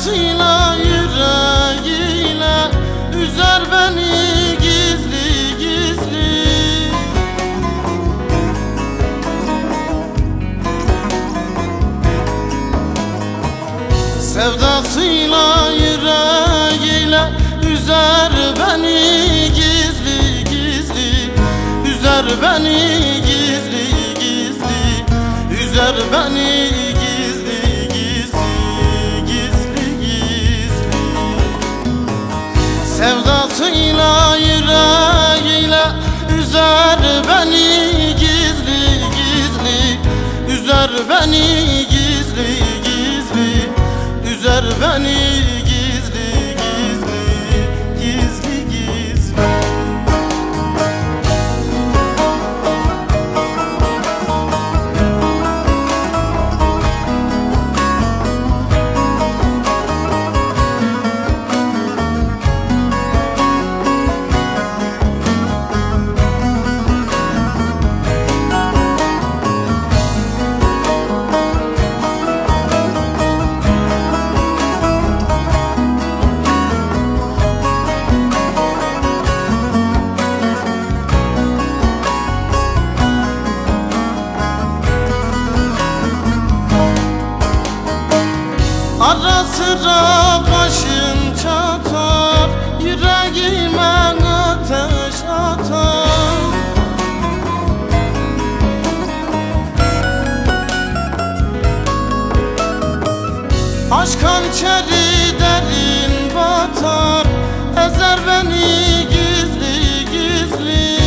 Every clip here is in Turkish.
Sevdasıyla yüreğiyle üzer beni gizli gizli. Sevdasıyla yüreğiyle üzer beni gizli gizli. Üzer beni gizli gizli. Üzer beni gizli gizli. Gizli gizli. Sevdasıyla yüreğiyle üzer beni gizli gizli. Üzer beni gizli gizli. Üzer beni gizli gizli. Gizli gizli. Ara sıra başın çatar, yüreğime ateş atar. Aşk hançeri derin batar, ezer beni gizli gizli.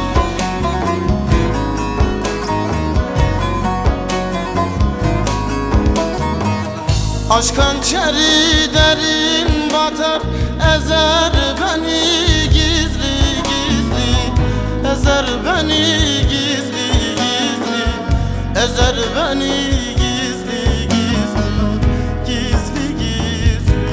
Aşk hançeri derin batar, ezer beni gizli gizli. Ezer beni gizli gizli. Ezer beni gizli gizli. Gizli gizli.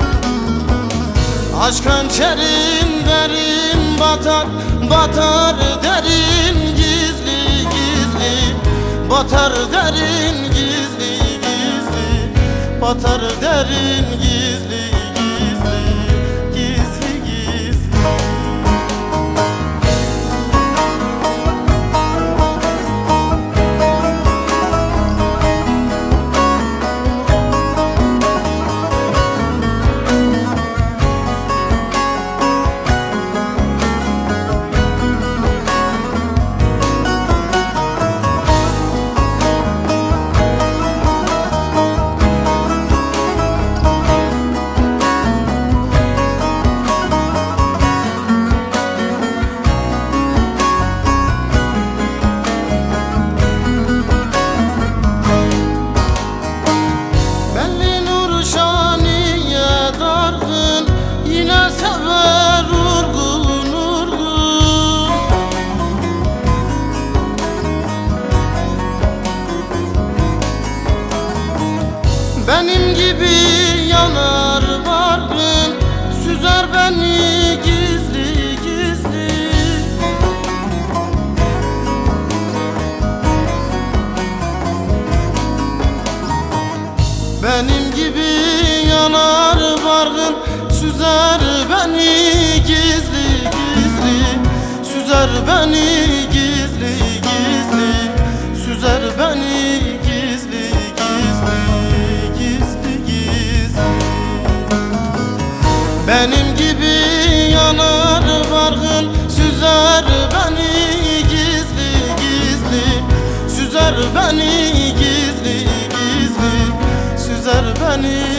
Aşk hançerin derin batar, batar derin gizli gizli. Batar derin gizli gizli. Batar derin gizli gizli. Gizli gizli. Sever urgun urgun. Benim gibi yanar varlığın, süzer beni gizli gizli. Benim gibi yanar varlığın, süzer beni gizli gizli. Süzer beni gizli gizli. Süzer beni gizli gizli. Gizli gizli. Benim gibi yanar vargın, süzer beni gizli gizli. Süzer beni gizli gizli. Süzer beni